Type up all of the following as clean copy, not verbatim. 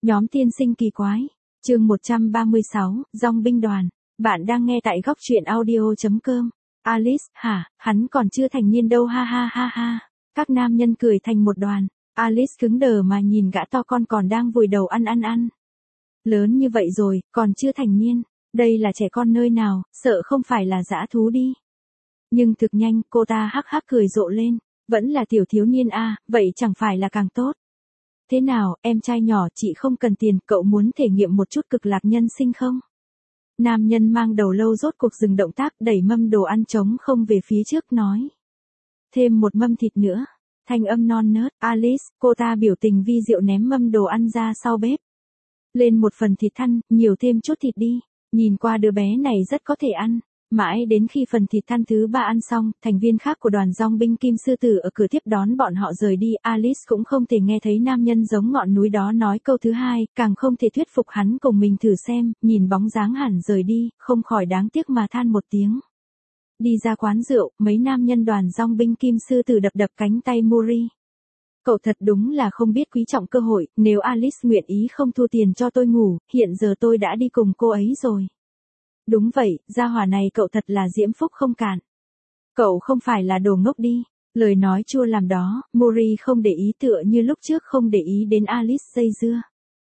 Nhóm tiên sinh kỳ quái. Chương 136, Dòng binh đoàn. Bạn đang nghe tại góc truyện audio.com. Alice, hả, hắn còn chưa thành niên đâu ha ha ha ha. Các nam nhân cười thành một đoàn. Alice cứng đờ mà nhìn gã to con còn đang vùi đầu ăn. Lớn như vậy rồi, còn chưa thành niên. Đây là trẻ con nơi nào, sợ không phải là dã thú đi. Nhưng thực nhanh, cô ta hắc hắc cười rộ lên. Vẫn là tiểu thiếu niên à, vậy chẳng phải là càng tốt. Thế nào, em trai nhỏ, chị không cần tiền, cậu muốn thể nghiệm một chút cực lạc nhân sinh không? Nam nhân mang đầu lâu rốt cuộc dừng động tác, đẩy mâm đồ ăn trống không về phía trước nói. Thêm một mâm thịt nữa. Thanh âm non nớt, Alice, cô ta biểu tình vi diệu ném mâm đồ ăn ra sau bếp. Lên một phần thịt thăn, nhiều thêm chút thịt đi. Nhìn qua đứa bé này rất có thể ăn. Mãi đến khi phần thịt thăn thứ 3 ăn xong, thành viên khác của đoàn dòng binh Kim Sư Tử ở cửa tiếp đón bọn họ rời đi. Alice cũng không thể nghe thấy nam nhân giống ngọn núi đó nói câu thứ hai, càng không thể thuyết phục hắn cùng mình thử xem, nhìn bóng dáng hẳn rời đi, không khỏi đáng tiếc mà than một tiếng. Đi ra quán rượu, mấy nam nhân đoàn dòng binh Kim Sư Tử đập cánh tay Muri. Cậu thật đúng là không biết quý trọng cơ hội, nếu Alice nguyện ý không thu tiền cho tôi ngủ, hiện giờ tôi đã đi cùng cô ấy rồi. Đúng vậy, gia hỏa này cậu thật là diễm phúc không cạn. Cậu không phải là đồ ngốc đi. Lời nói chua làm đó, Muri không để ý tựa như lúc trước không để ý đến Alice dây dưa.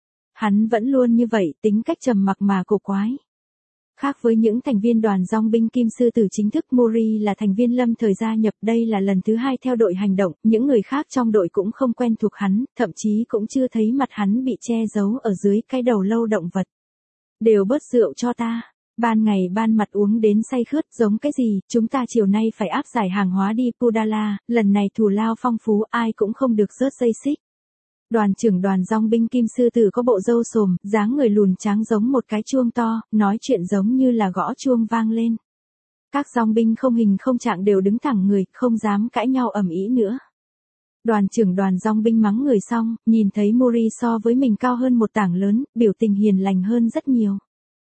Hắn vẫn luôn như vậy, tính cách trầm mặc mà cổ quái. Khác với những thành viên đoàn dòng binh Kim Sư Tử chính thức, Muri là thành viên lâm thời gia nhập, đây là lần thứ 2 theo đội hành động, những người khác trong đội cũng không quen thuộc hắn, thậm chí cũng chưa thấy mặt hắn bị che giấu ở dưới cái đầu lâu động vật. Đều bớt rượu cho ta. Ban ngày ban mặt uống đến say khướt, giống cái gì, chúng ta chiều nay phải áp giải hàng hóa đi Pudala, lần này thù lao phong phú, ai cũng không được rớt dây xích. Đoàn trưởng đoàn dòng binh Kim Sư Tử có bộ râu xồm, dáng người lùn tráng giống một cái chuông to, nói chuyện giống như là gõ chuông vang lên. Các dòng binh không hình không trạng đều đứng thẳng người, không dám cãi nhau ầm ĩ nữa. Đoàn trưởng đoàn dòng binh mắng người xong, nhìn thấy Muri so với mình cao hơn một tảng lớn, biểu tình hiền lành hơn rất nhiều.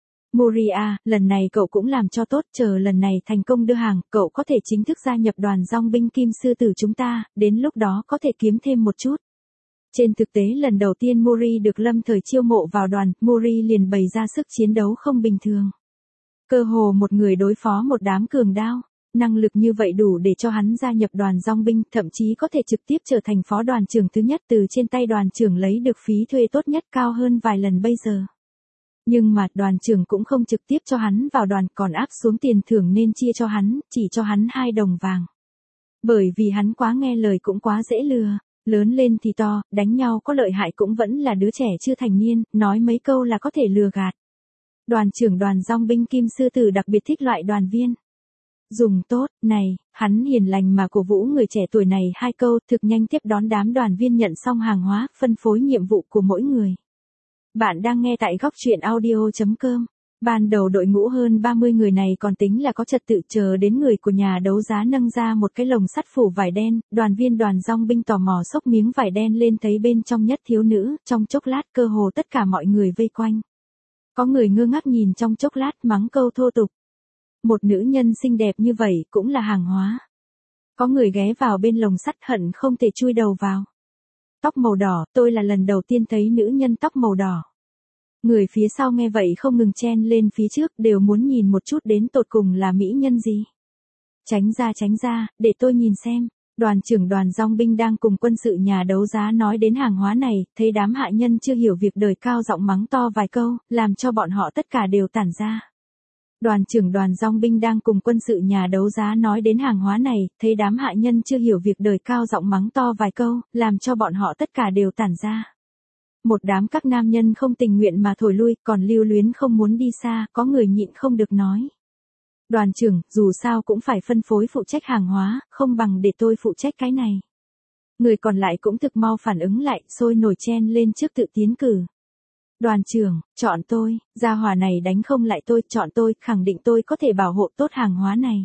Muri à, lần này cậu cũng làm cho tốt, chờ lần này thành công đưa hàng, cậu có thể chính thức gia nhập đoàn dòng binh Kim Sư Tử chúng ta, đến lúc đó có thể kiếm thêm một chút. Trên thực tế lần đầu tiên Muri được lâm thời chiêu mộ vào đoàn, Muri liền bày ra sức chiến đấu không bình thường. Cơ hồ một người đối phó một đám cường đao, năng lực như vậy đủ để cho hắn gia nhập đoàn dòng binh, thậm chí có thể trực tiếp trở thành phó đoàn trưởng thứ nhất, từ trên tay đoàn trưởng lấy được phí thuê tốt nhất, cao hơn vài lần bây giờ. Nhưng mà đoàn trưởng cũng không trực tiếp cho hắn vào đoàn, còn áp xuống tiền thưởng nên chia cho hắn, chỉ cho hắn 2 đồng vàng. Bởi vì hắn quá nghe lời cũng quá dễ lừa, lớn lên thì to, đánh nhau có lợi hại cũng vẫn là đứa trẻ chưa thành niên, nói mấy câu là có thể lừa gạt. Đoàn trưởng đoàn dòng binh Kim Sư Tử đặc biệt thích loại đoàn viên. Dùng tốt, này, hắn hiền lành mà cổ vũ người trẻ tuổi này 2 câu, thực nhanh tiếp đón đám đoàn viên nhận xong hàng hóa, phân phối nhiệm vụ của mỗi người. Bạn đang nghe tại góc truyện audio.com. Ban đầu đội ngũ hơn 30 người này còn tính là có trật tự, chờ đến người của nhà đấu giá nâng ra một cái lồng sắt phủ vải đen, đoàn viên đoàn dòng binh tò mò xốc miếng vải đen lên thấy bên trong nhất thiếu nữ, trong chốc lát cơ hồ tất cả mọi người vây quanh. Có người ngơ ngác nhìn trong chốc lát mắng câu thô tục. Một nữ nhân xinh đẹp như vậy cũng là hàng hóa. Có người ghé vào bên lồng sắt hận không thể chui đầu vào. Tóc màu đỏ, tôi là lần đầu tiên thấy nữ nhân tóc màu đỏ. Người phía sau nghe vậy không ngừng chen lên phía trước, đều muốn nhìn một chút đến tột cùng là mỹ nhân gì. Tránh ra, để tôi nhìn xem. Đoàn trưởng đoàn dòng binh đang cùng quân sự nhà đấu giá nói đến hàng hóa này, thấy đám hạ nhân chưa hiểu việc đời cao giọng mắng to vài câu, làm cho bọn họ tất cả đều tản ra. Đoàn trưởng đoàn dòng binh đang cùng quân sự nhà đấu giá nói đến hàng hóa này, thấy đám hạ nhân chưa hiểu việc đời cao giọng mắng to vài câu, làm cho bọn họ tất cả đều tản ra. Một đám các nam nhân không tình nguyện mà thổi lui, còn lưu luyến không muốn đi xa, có người nhịn không được nói. Đoàn trưởng, dù sao cũng phải phân phối phụ trách hàng hóa, không bằng để tôi phụ trách cái này. Người còn lại cũng thực mau phản ứng lại, sôi nổi chen lên trước tự tiến cử. Đoàn trưởng, chọn tôi, gia hỏa này đánh không lại tôi, chọn tôi, khẳng định tôi có thể bảo hộ tốt hàng hóa này.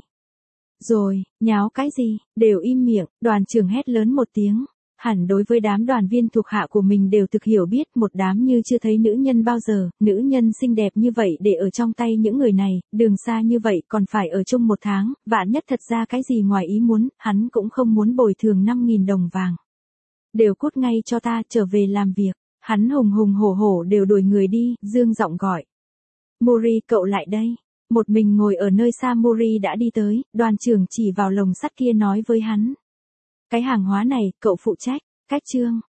Rồi, nháo cái gì, đều im miệng, đoàn trưởng hét lớn một tiếng. Hẳn đối với đám đoàn viên thuộc hạ của mình đều thực hiểu biết, một đám như chưa thấy nữ nhân bao giờ, nữ nhân xinh đẹp như vậy để ở trong tay những người này, đường xa như vậy còn phải ở chung 1 tháng, vạn nhất thật ra cái gì ngoài ý muốn, hắn cũng không muốn bồi thường 5.000 đồng vàng. Đều cút ngay cho ta, trở về làm việc. Hắn hùng hùng hổ hổ đều đuổi người đi, dương giọng gọi. Mori, cậu lại đây. Một mình ngồi ở nơi xa Mori đã đi tới, đoàn trưởng chỉ vào lồng sắt kia nói với hắn. Cái hàng hóa này, cậu phụ trách. Cách chương